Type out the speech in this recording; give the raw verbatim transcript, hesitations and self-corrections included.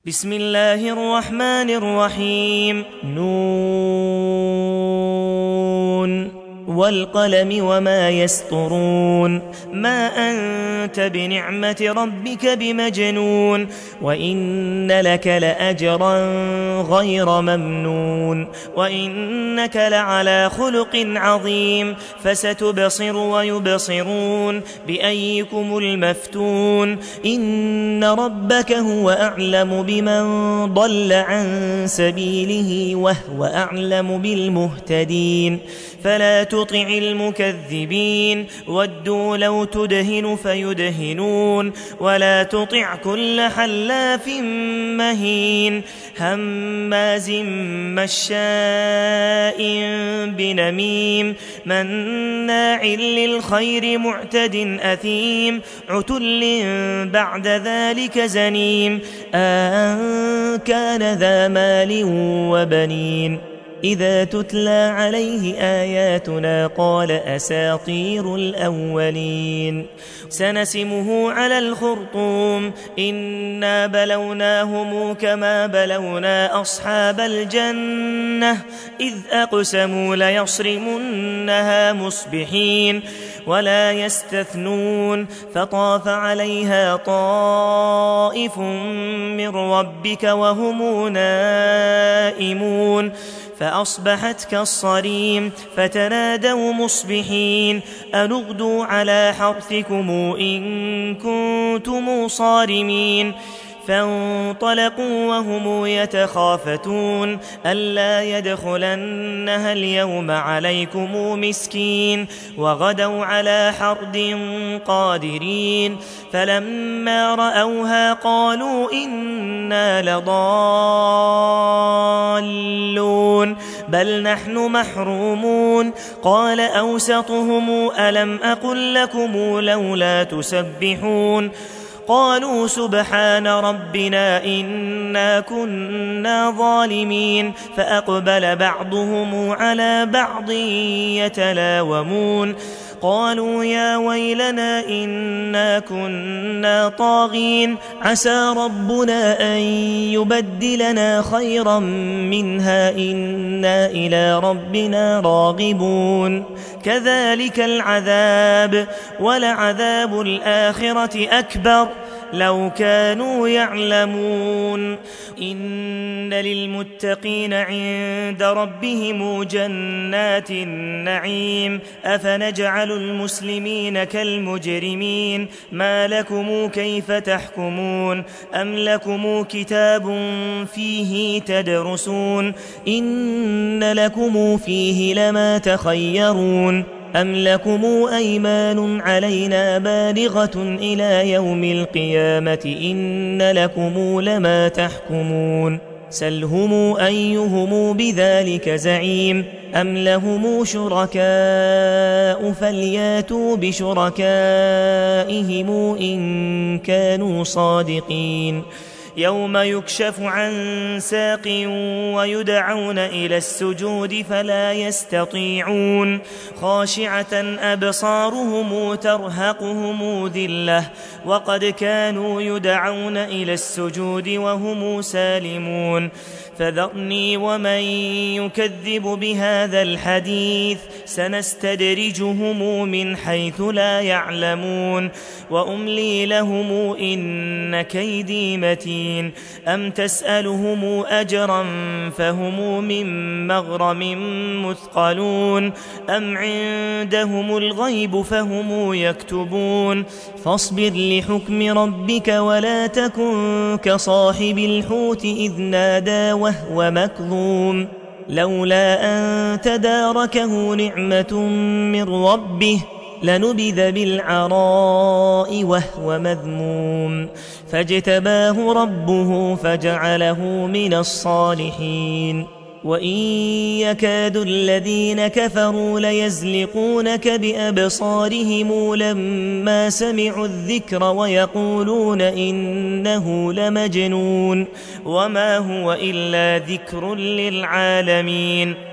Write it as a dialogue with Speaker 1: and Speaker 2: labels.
Speaker 1: بسم الله الرحمن الرحيم نون والقلم وما يسطرون ما أنت بنعمة ربك بمجنون وإن لك لأجرا غير ممنون وإنك لعلى خلق عظيم فستبصر ويبصرون بأيكم المفتون إن ربك هو أعلم بمن ضل عن سبيله وهو أعلم بالمهتدين فلا تطع المكذبين ودوا لو تدهن فيدهنون ولا تطع كل حلاف مهين هماز مشاء بنميم مناع للخير معتد أثيم عتل بعد ذلك زنيم أن كان ذا مال وبنين إذا تتلى عليه آياتنا قال أساطير الأولين سنسمه على الخرطوم إنا بلوناهم كما بلونا أصحاب الجنة إذ أقسموا ليصرمنها مصبحين ولا يستثنون فطاف عليها طائف من ربك وهم نائمون فأصبحت كالصريم فتنادوا مصبحين أن اغدوا على حرثكم إن كنتم صارمين فانطلقوا وهم يتخافتون ألا يدخلنها اليوم عليكم مسكين وغدوا على حرد قادرين فلما رأوها قالوا إنا لضالون بل نحن محرومون قال أوسطهم ألم أقل لكم لولا تسبحون قالوا سبحان ربنا إنا كنا ظالمين فأقبل بعضهم على بعض يتلاومون قالوا يا ويلنا إنا كنا طاغين عسى ربنا أن يبدلنا خيرا منها إنا إلى ربنا راغبون كذلك العذاب ولعذاب الآخرة أكبر لو كانوا يعلمون إن للمتقين عند ربهم جنات النعيم أفنجعل المسلمين كالمجرمين ما لكم كيف تحكمون أم لكم كتاب فيه تدرسون إن لكم فيه لما تخيرون أم لكم أيمان علينا بالغة إلى يوم القيامة إن لكم لما تحكمون سلهم أيهم بذلك زعيم أم لهم شركاء فلياتوا بشركائهم إن كانوا صادقين يوم يكشف عن ساق ويدعون إلى السجود فلا يستطيعون خاشعة أبصارهم ترهقهم ذلة وقد كانوا يدعون إلى السجود وهم سالمون فذرني ومن يكذب بهذا الحديث سنستدرجهم من حيث لا يعلمون وأملي لهم إن كيدي متين أم تسألهم أجرا فهم من مغرم مثقلون أم عندهم الغيب فهم يكتبون فاصبر لحكم ربك ولا تكن كصاحب الحوت إذ نادى وهو مكظوم لولا أن تداركه نعمة من ربه لنبذ بالعراء وهو مذموم فاجتباه ربه فجعله من الصالحين وإن يكاد الذين كفروا ليزلقونك بأبصارهم لما سمعوا الذكر ويقولون إنه لمجنون وما هو إلا ذكر للعالمين